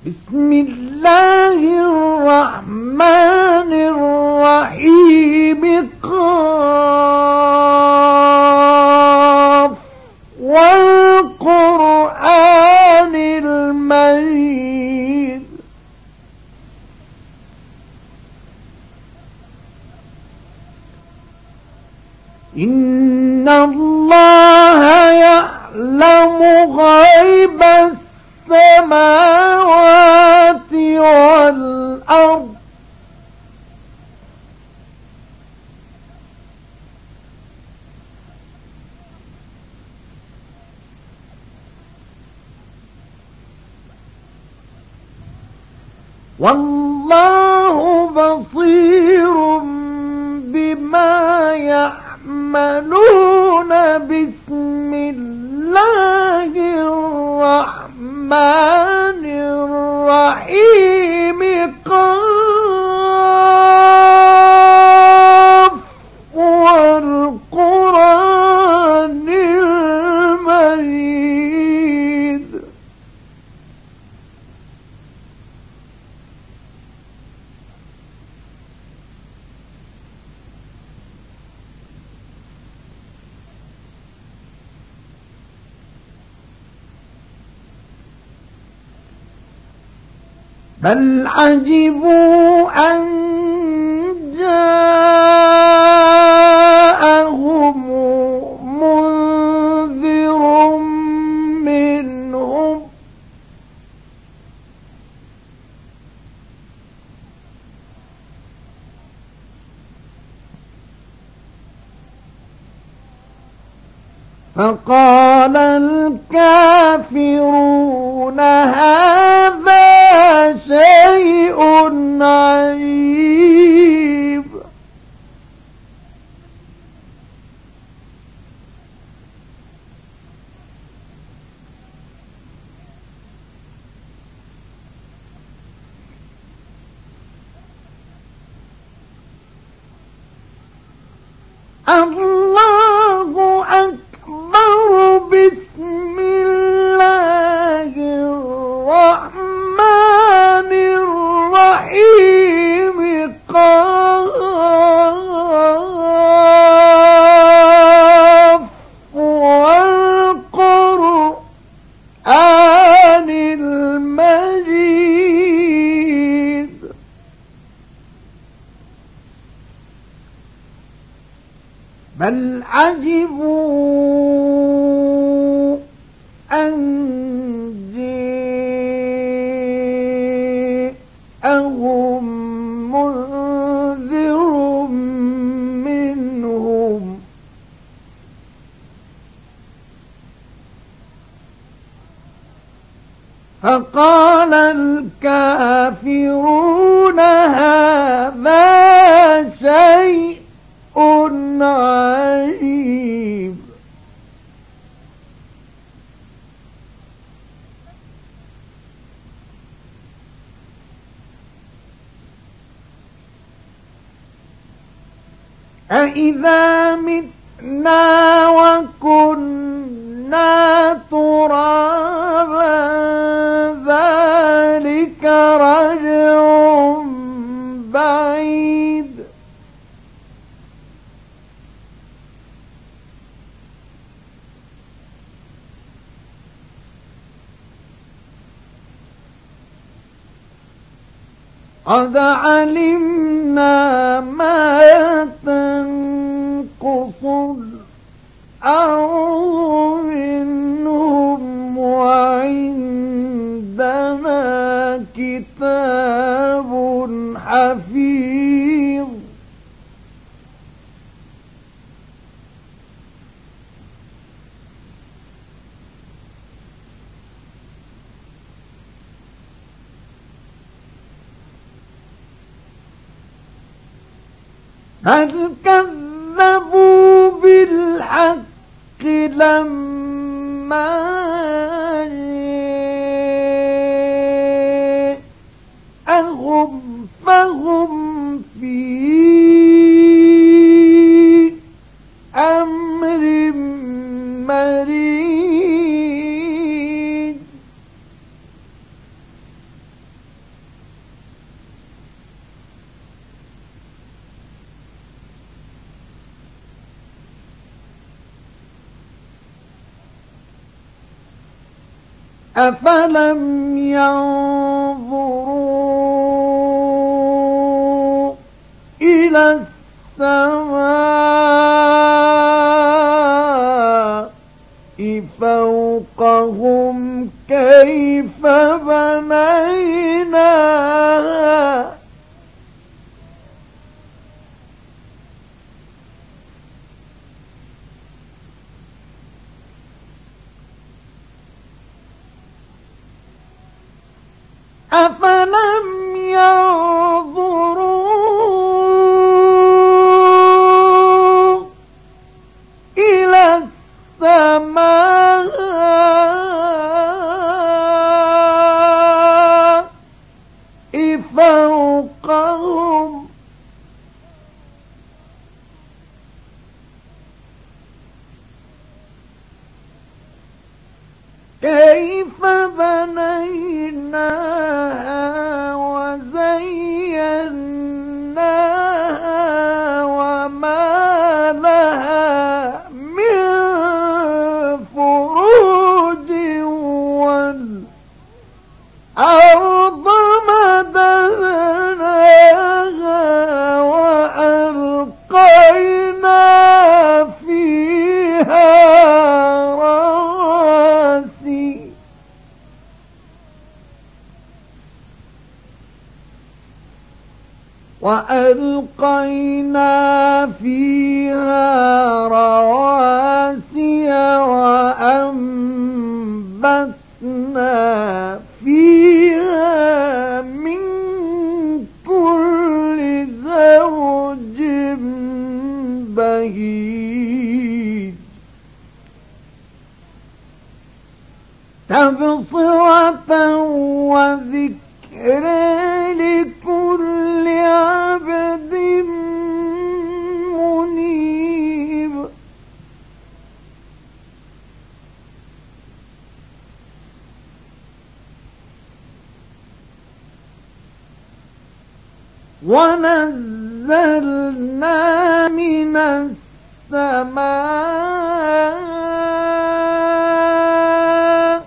بسم الله الرحمن الرحيم قاف والقرآن المجيد إن الله يعلم غيب السماوات والأرض والله بصير بما يعملون بسم الله الرحمن الرحيم قاف والقرآن المجيد بل عجبوا أن جاءهم منذر منهم فقال الكافرون هذا شيء عجيب الله أكبر بسم الله الرحمن الرحيم قاف والقرآن المجيد بل عجبوا أن جاءهم منذر منهم فقال الكافرون هذا شيء عجيب أإذا متنا وكنا ترابا ذلك رجع بعيد قد علمنا ما تنقص الأرض منهم وعندنا كتاب حفيظ هل كذبوا بالحق لما جاءهم فهم في أمر مريج أفلم ينظروا إلى السماء فوقهم كيف بنيناها أفلم ينظروا إلى السماء فوقهم كيف بنيناها وزيناها وما لها من فروج والأرض مددناها وألقينا فيها رواسي وأنبتنا فيها من كل زوج بهيج تبصرة وذكر لكل عبد منيب ونزلنا من السماء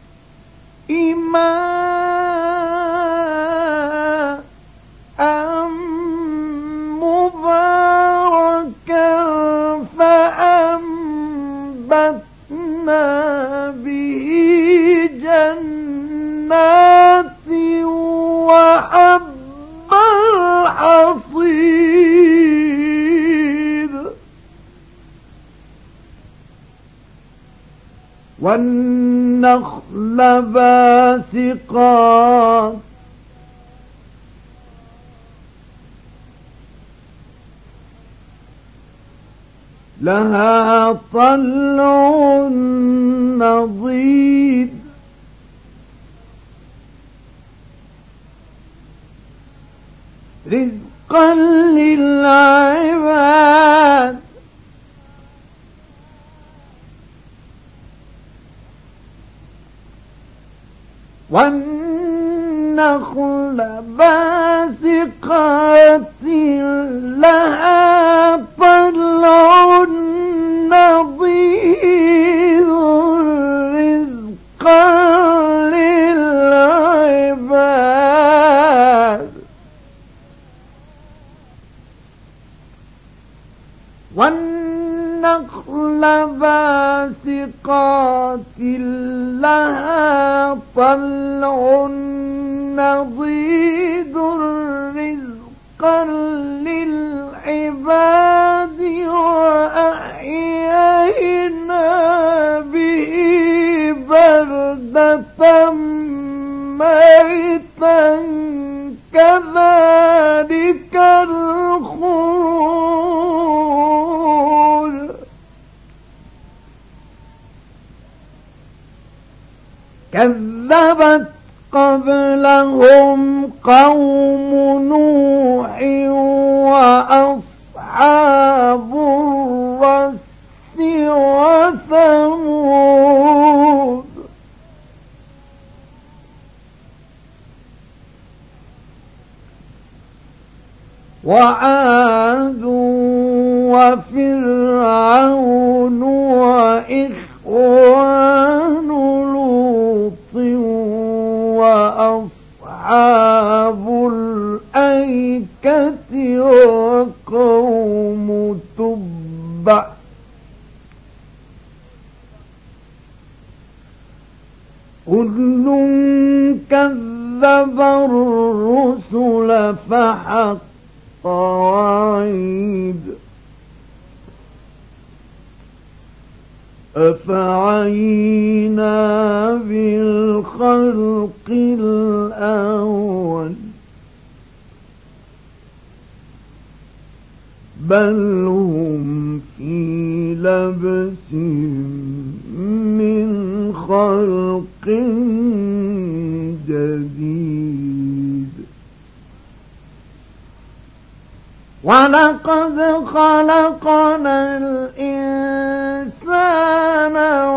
ماء مباركا فأنبتنا به جنات وحب الحصيد والنخل باسقات لها طلع نضيد رزقا للعباد والنخل باسقات لها طلع نضيد رزقا للعباد والنخل باسقات لها طلع نضيد رزقا للعباد وأحيينا به بلدة ميتا كذلك الخروج كذبت قبلهم قوم نوح وأصحاب الرس وثمود وعاد وفرعون وإخوان لوط وأصحاب الأيكة وقوم تبع كل كذب الرسل فحق وعيد أفعينا بالخلق الأول بل هم في لبس من خلق جديد ولقد خلقنا الإنسان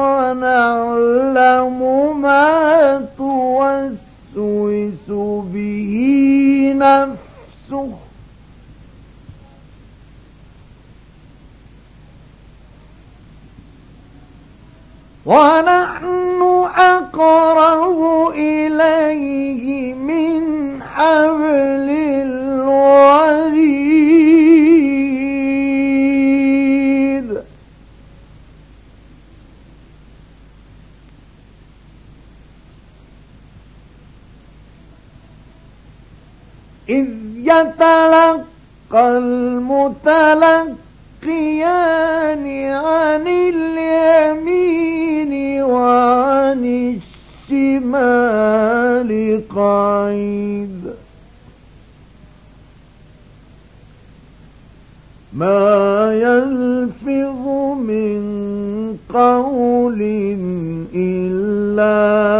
ونعلم ما توسوس به نفسه ونحن أقرب إليه من حبل الوريد إذ يتلقى المتلقيان عن اليمين وعن الشمال قعيد ما يلفظ من قول إلا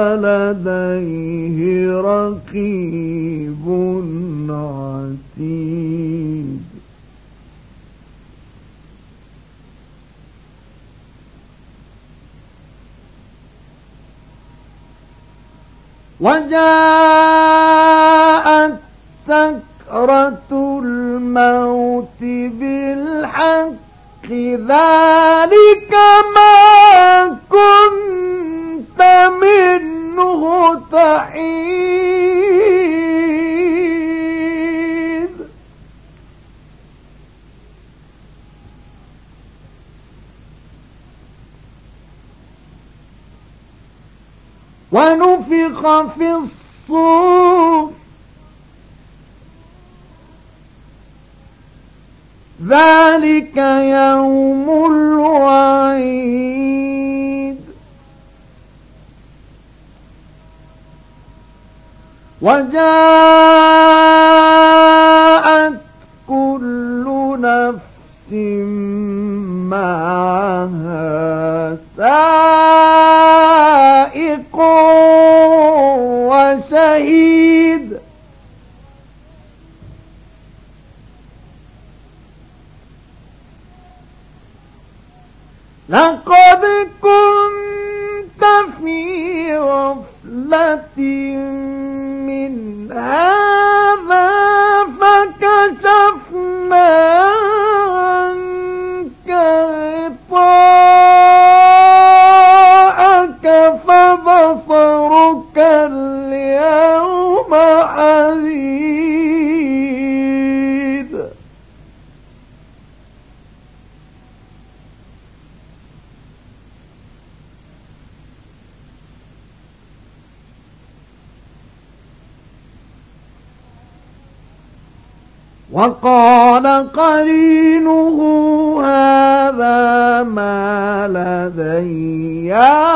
لديه رقيب عتيد وجاءت سكرة الموت بالحق ذلك ما كنت منه تحيد ونفخ في الصور ذلك يوم الوعيد وجاءت كل نفس معها سائق وشهيد لقد كنت في غفلة من هذا فكشفنا عنك غطاءك فبصرك اليوم حديد وقال قرينه هذا ما لدي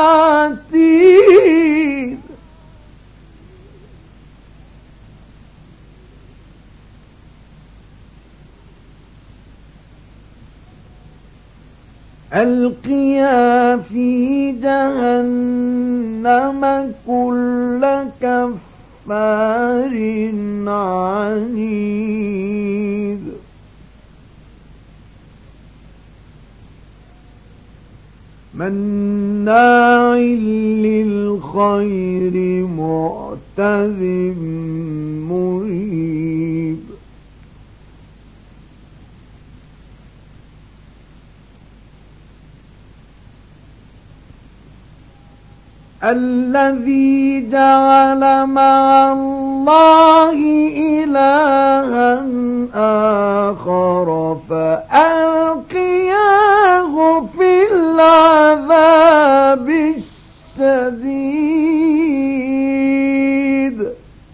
عتيد ألقيا في جهنم كل كفار عنيد مناع للخير معتد مريب الذي جعل مع الله إلها آخر فألقياه في العذاب الشديد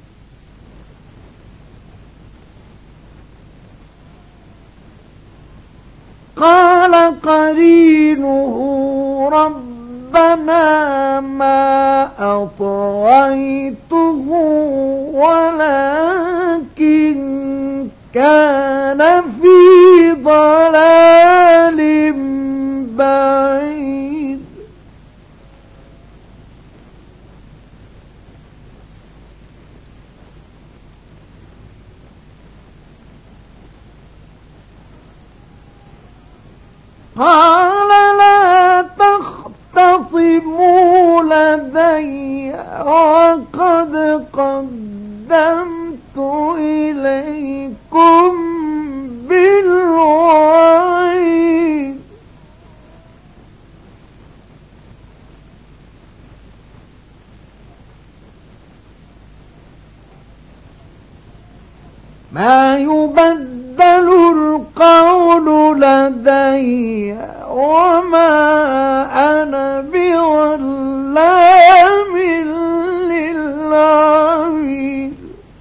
قال قرينه ربنا ما أطغيته ولكن كان في ضلال بعيد قال لا تختصموا لدي وقد قدمت إليكم بالوعيد ما يبدل القول لدي وما أنا بظلام للعبيد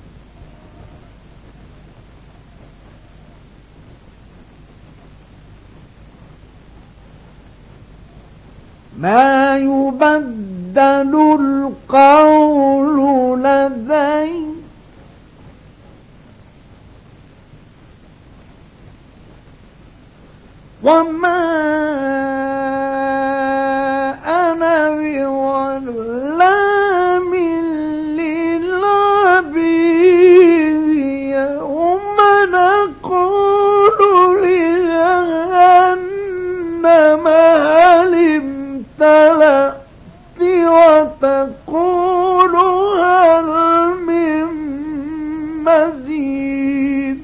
ما يبدل القول لدي وما أنا بظلام للعبيد يوم نقول لجهنم هل امتلأت وتقول هل من مزيد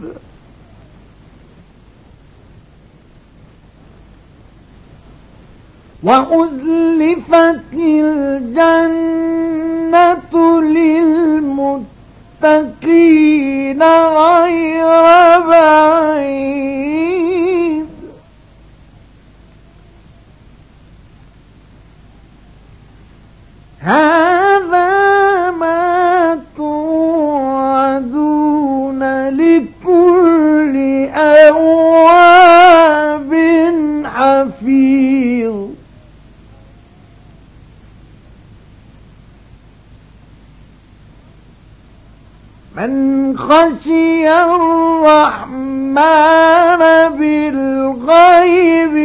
وأزلفت الجنة للمتقين غير بعيد هذا ما توعدون لكل أواب حفيظ من خشي الرحمن بالغيب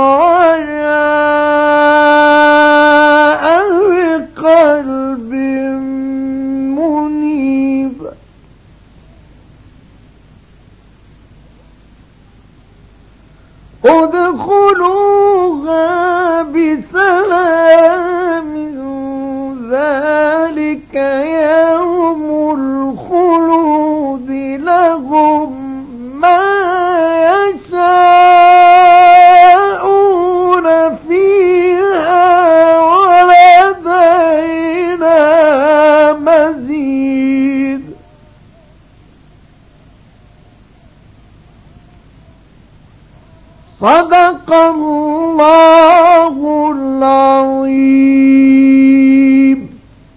وجاء بقلب منيب ادخلوها بسلام ذلك يوم الخلود لهم ما يشاءون فيها ولدينا مزيد صدق الله العظيم.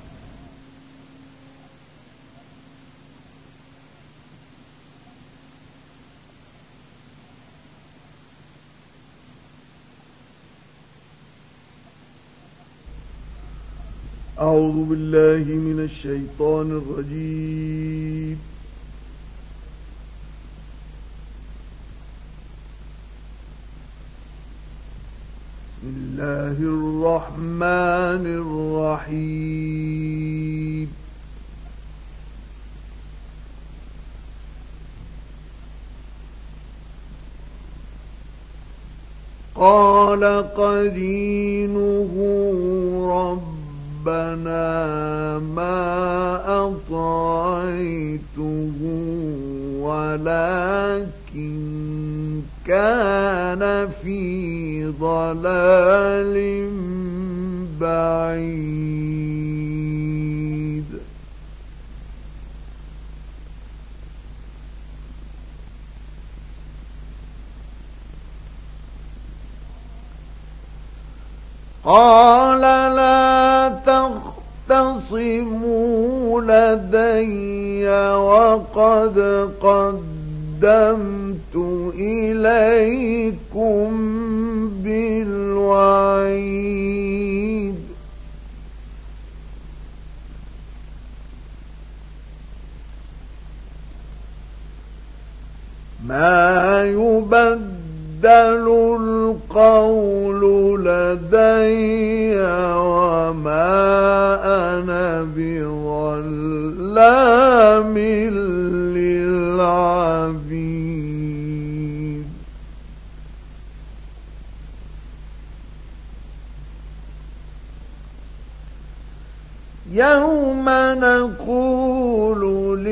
أعوذ بالله من الشيطان الرجيم. بسم الله الرحمن الرحيم. قال قرينه ربنا ما أطغيته ولكن كان في ضلال بعيد قال لا تختصموا لدي وقد قدمت إليكم بالوعيد ما يبدل القول لدي وما أنا بظلام للعبيد يوم نقول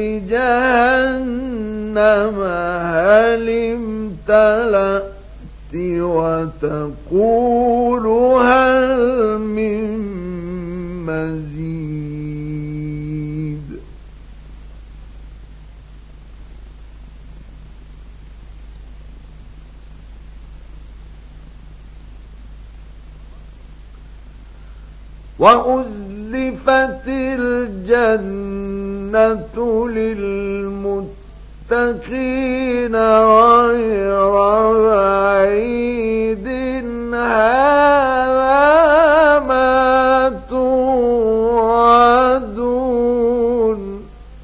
لجهنم هل امتلأت وتقول هل من مزيد وأزلفت الجنة للمتقين غير بعيد هذا ما توعدون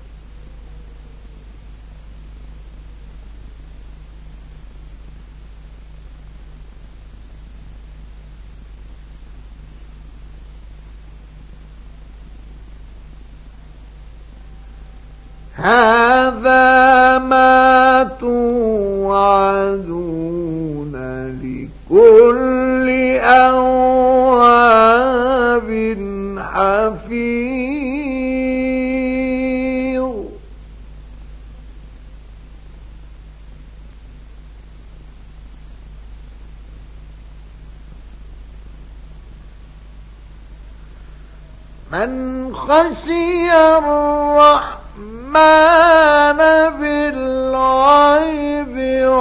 هذا ما توعدون لكل أواب حفيظ من خشي الرحمن بالغيب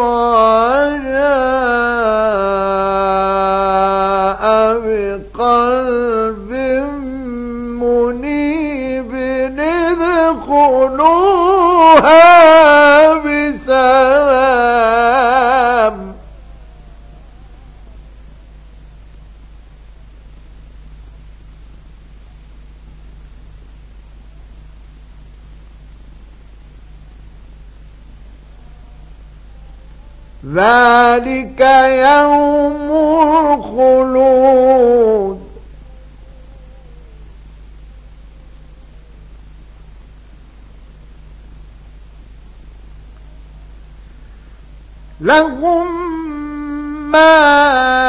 وجاء بقلب منيب ادخلوها بسلام ذلك يوم الخلود لهم ما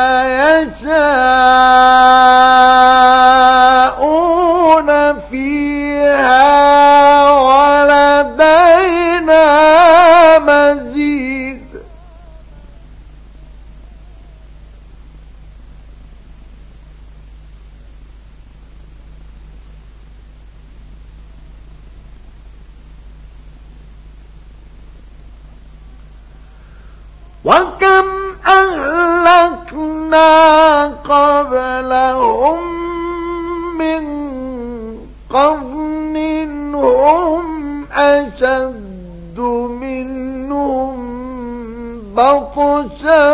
يشاءون فيها ولدينا مزيد وكم أهلكنا قبلهم من قرن هم أشد منهم بطشا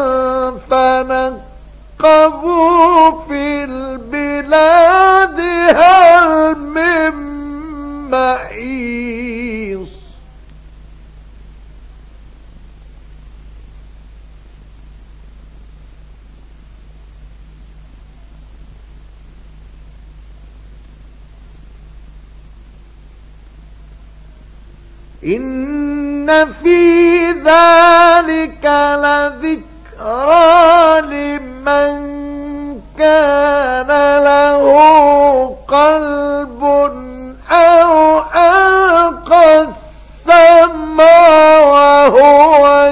فنقبوا في البلاد هل من محيص إن في ذلك لذكرى لمن كان له قلب أو ألقى السمع وهو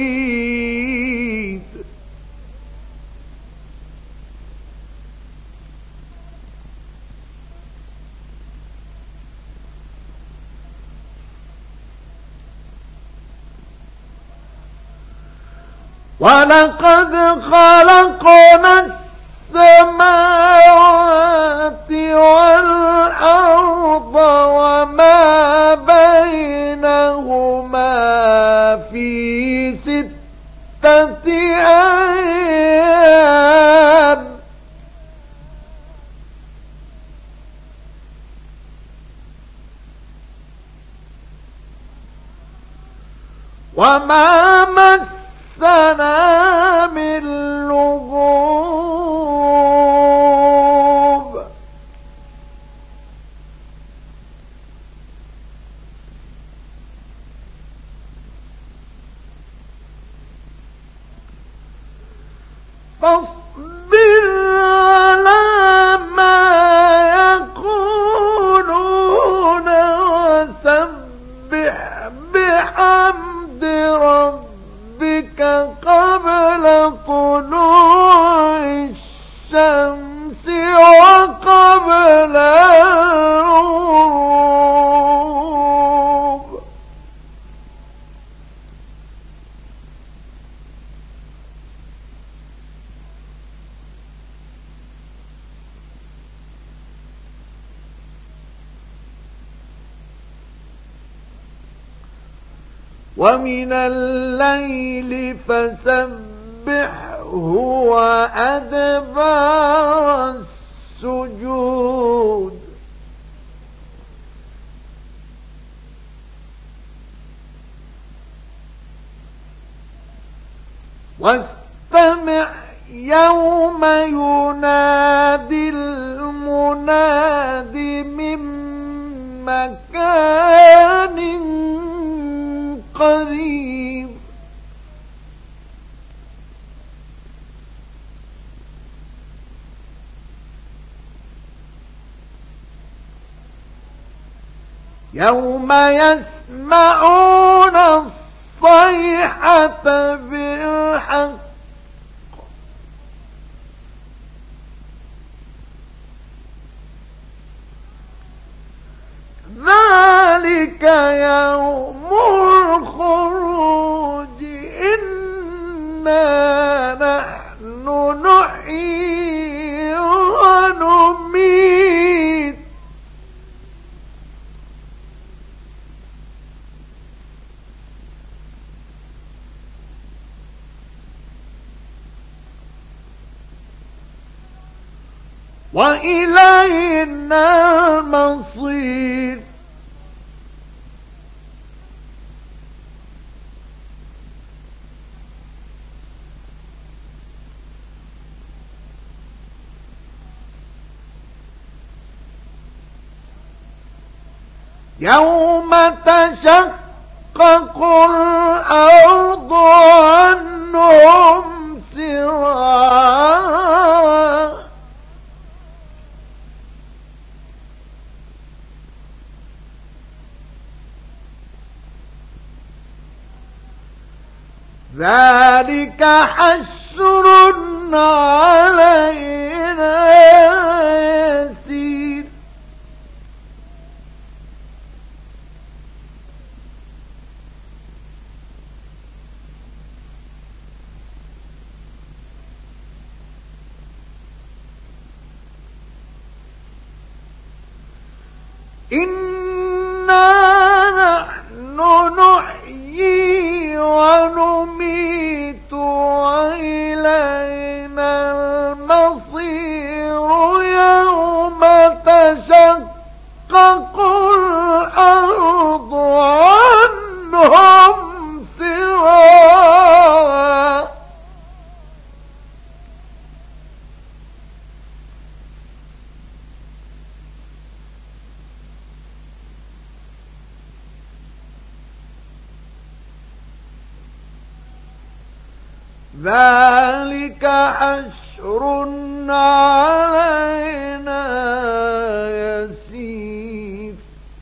شهيد ولقد خلقنا السماوات والأرض وما بينهما في 6 أيام وما مسنا من لغوب فاصبر على ما يقولون وسبح بحمد ربك قبل طلوع الشمس وقبل الغروب ومن الليل فسبحه وأدبار السجود واستمع يوم ينادي المناد من مكان قريب يوم يسمعون الصيحة بالحق ذلك يوم الخروج إنا نحن نحيي ونميت وإلينا المصير يوم تشقق الأرض عنهم سراعا ذلك حشر علينا يسير إنا نحن نحيي ونميت وإلينا المصير يوم تشقق الأرض عنهم سراعا ذلك حشر علينا يسير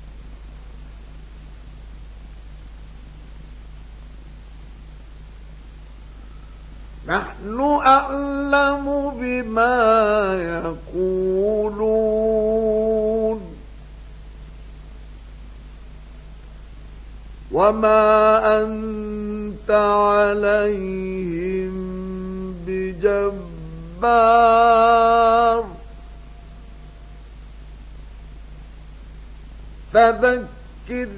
نحن أعلم بما يقولون وما أنت عليهم بجبار فذكر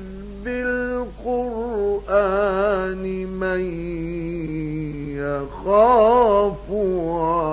بالقرآن من يخاف